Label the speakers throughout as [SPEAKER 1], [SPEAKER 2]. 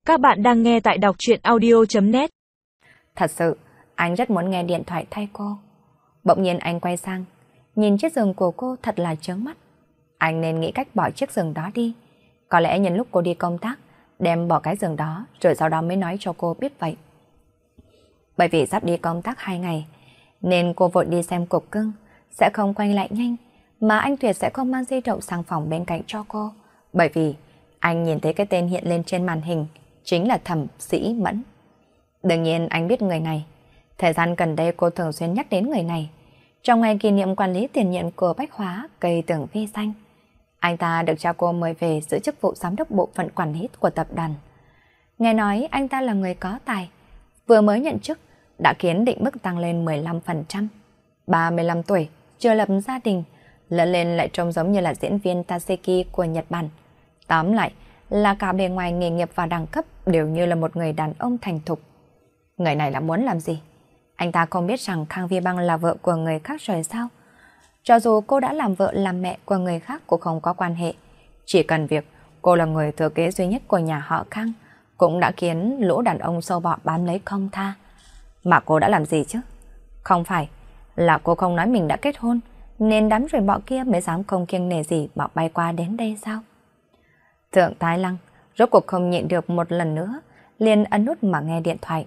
[SPEAKER 1] Các bạn đang nghe tại đọc truyện audio.net.
[SPEAKER 2] Thật sự, anh rất muốn nghe điện thoại thay cô. Bỗng nhiên anh quay sang, nhìn chiếc giường của cô thật là chướng mắt. Anh nên nghĩ cách bỏ chiếc giường đó đi. Có lẽ nhân lúc cô đi công tác, đem bỏ cái giường đó rồi sau đó mới nói cho cô biết vậy. Bởi vì sắp đi công tác 2 ngày, nên cô vội đi xem cục cưng, sẽ không quay lại nhanh, mà anh tuyệt sẽ không mang di động sang phòng bên cạnh cho cô. Bởi vì anh nhìn thấy cái tên hiện lên trên màn hình, chính là Thẩm Sĩ Mẫn. Đương nhiên anh biết người này. Thời gian gần đây cô thường xuyên nhắc đến người này. Trong ngày kỷ niệm quản lý tiền nhiệm của Bách Hóa cây Tường Vi Xanh, anh ta được cha cô mời về giữ chức vụ giám đốc bộ phận quản lý của tập đoàn. Nghe nói anh ta là người có tài, vừa mới nhận chức đã khiến định mức tăng lên 15%. 35 tuổi, chưa lập gia đình, lớn lên lại trông giống như là diễn viên Taseki của Nhật Bản. Tóm lại là cả bề ngoài, nghề nghiệp và đẳng cấp đều như là một người đàn ông thành thục. Người này là muốn làm gì? Anh ta không biết rằng Khang Vi Băng là vợ của người khác rồi sao? Cho dù cô đã làm vợ làm mẹ của người khác cũng không có quan hệ. Chỉ cần việc cô là người thừa kế duy nhất của nhà họ Khang cũng đã khiến lũ đàn ông sâu bọ bám lấy không tha. Mà cô đã làm gì chứ? Không phải là cô không nói mình đã kết hôn, nên đám rồi bọ kia mới dám không kiêng nể gì bỏ bay qua đến đây sao? Thượng Thái Lăng rốt cuộc không nhịn được một lần nữa, liền ấn nút mà nghe điện thoại.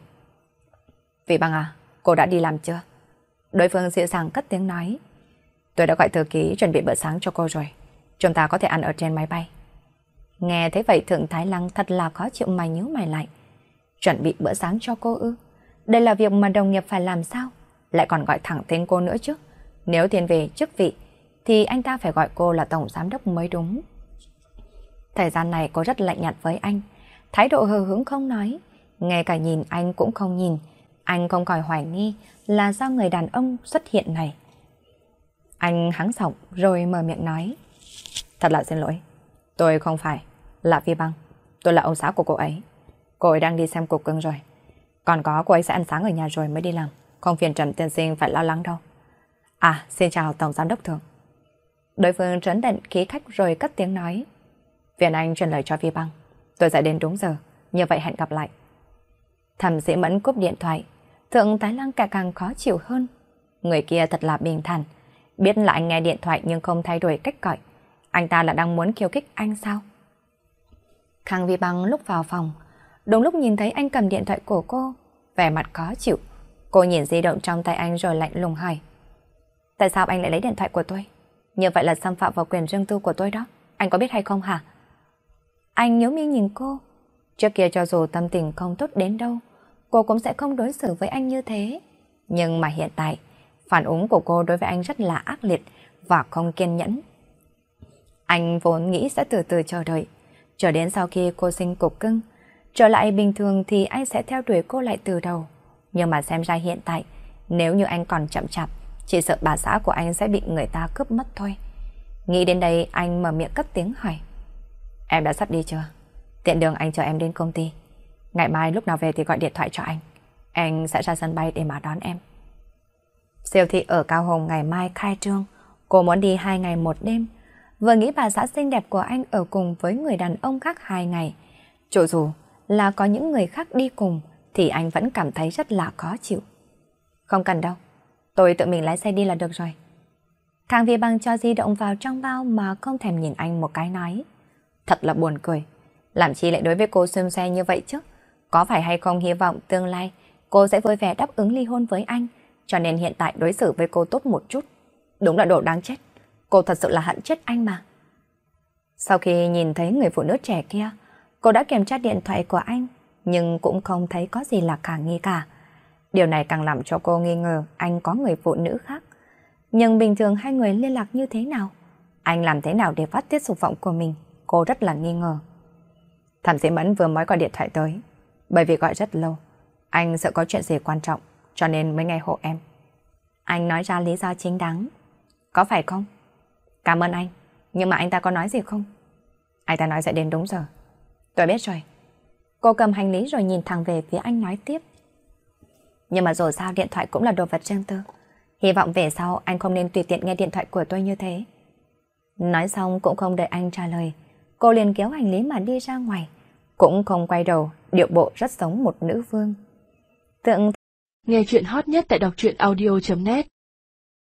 [SPEAKER 2] Vi Băng à, cô đã đi làm chưa? Đối phương dịu dàng cất tiếng nói. Tôi đã gọi thư ký chuẩn bị bữa sáng cho cô rồi. Chúng ta có thể ăn ở trên máy bay. Nghe thấy vậy Thượng Thái Lăng thật là khó chịu mà nhíu mày lại. Chuẩn bị bữa sáng cho cô ư? Đây là việc mà đồng nghiệp phải làm sao? Lại còn gọi thẳng tên cô nữa chứ. Nếu tiến về chức vị thì anh ta phải gọi cô là tổng giám đốc mới đúng. Thời gian này cô rất lạnh nhạt với anh, thái độ hờ hững không nói, ngay cả nhìn anh cũng không nhìn. Anh không khỏi hoài nghi là do người đàn ông xuất hiện này. Anh hắng giọng rồi mở miệng nói. Thật là xin lỗi, tôi không phải là Vi Băng, tôi là ông xã của cô ấy. Cô ấy đang đi xem cục cưng rồi. Còn có cô ấy sẽ ăn sáng ở nhà rồi mới đi làm, không phiền Trần tiên sinh phải lo lắng đâu. À, xin chào tổng giám đốc Thượng. Đối phương trấn định khí khách rồi cất tiếng nói. Phiền anh truyền lời cho Vi Băng, tôi sẽ đến đúng giờ, như vậy hẹn gặp lại. Thẩm Sĩ Mẫn cúp điện thoại. Thượng Thái Lăng càng khó chịu hơn. Người kia thật là bình thản, biết là anh nghe điện thoại nhưng không thay đổi cách gọi. Anh ta là đang muốn khiêu khích anh sao? Khang Vi Băng lúc vào phòng, đúng lúc nhìn thấy anh cầm điện thoại của cô, vẻ mặt khó chịu. Cô nhìn di động trong tay anh rồi lạnh lùng hỏi. Tại sao anh lại lấy điện thoại của tôi? Như vậy là xâm phạm vào quyền riêng tư của tôi đó. Anh có biết hay không hả? Anh nhớ mi nhìn cô. Trước kia cho dù tâm tình không tốt đến đâu, cô cũng sẽ không đối xử với anh như thế. Nhưng mà hiện tại, phản ứng của cô đối với anh rất là ác liệt và không kiên nhẫn. Anh vốn nghĩ sẽ từ từ chờ đợi, chờ đến sau khi cô sinh cục cưng, trở lại bình thường thì anh sẽ theo đuổi cô lại từ đầu. Nhưng mà xem ra hiện tại, nếu như anh còn chậm chạp, chỉ sợ bà xã của anh sẽ bị người ta cướp mất thôi. Nghĩ đến đây anh mở miệng cất tiếng hỏi. Em đã sắp đi chưa? Tiện đường anh chờ em đến công ty. Ngày mai lúc nào về thì gọi điện thoại cho anh. Anh sẽ ra sân bay để mà đón em. Siêu thị ở Cao Hùng ngày mai khai trương. Cô muốn đi 2 ngày 1 đêm. Vừa nghĩ bà xã xinh đẹp của anh ở cùng với người đàn ông khác 2 ngày. Cho dù là có những người khác đi cùng thì anh vẫn cảm thấy rất là khó chịu. Không cần đâu, tôi tự mình lái xe đi là được rồi. Khang Vi Băng cho di động vào trong bao mà không thèm nhìn anh một cái nói. Thật là buồn cười. Làm chi lại đối với cô xêm xe như vậy chứ? Có phải hay không hy vọng tương lai cô sẽ vui vẻ đáp ứng ly hôn với anh, cho nên hiện tại đối xử với cô tốt một chút? Đúng là đồ đáng chết. Cô thật sự là hận chết anh mà. Sau khi nhìn thấy người phụ nữ trẻ kia, cô đã kiểm tra điện thoại của anh, nhưng cũng không thấy có gì là khả nghi cả. Điều này càng làm cho cô nghi ngờ anh có người phụ nữ khác. Nhưng bình thường hai người liên lạc như thế nào? Anh làm thế nào để phát tiết dục vọng của mình? Cô rất là nghi ngờ. Thẩm Sĩ Mẫn vừa mới gọi điện thoại tới. Bởi vì gọi rất lâu, anh sợ có chuyện gì quan trọng, cho nên mới nghe hộ em. Anh nói ra lý do chính đáng. Có phải không? Cảm ơn anh. Nhưng mà anh ta có nói gì không? Anh ta nói sẽ đến đúng giờ. Tôi biết rồi. Cô cầm hành lý rồi nhìn thẳng về phía anh nói tiếp. Nhưng mà dù sao điện thoại cũng là đồ vật riêng tư. Hy vọng về sau anh không nên tùy tiện nghe điện thoại của tôi như thế. Nói xong cũng không đợi anh trả lời, cô liền kéo hành lý mà đi ra ngoài. cũng không quay đầu, điệu bộ rất giống một nữ vương. Tượng
[SPEAKER 1] Nghe chuyện hot nhất tại đọc truyện audio.net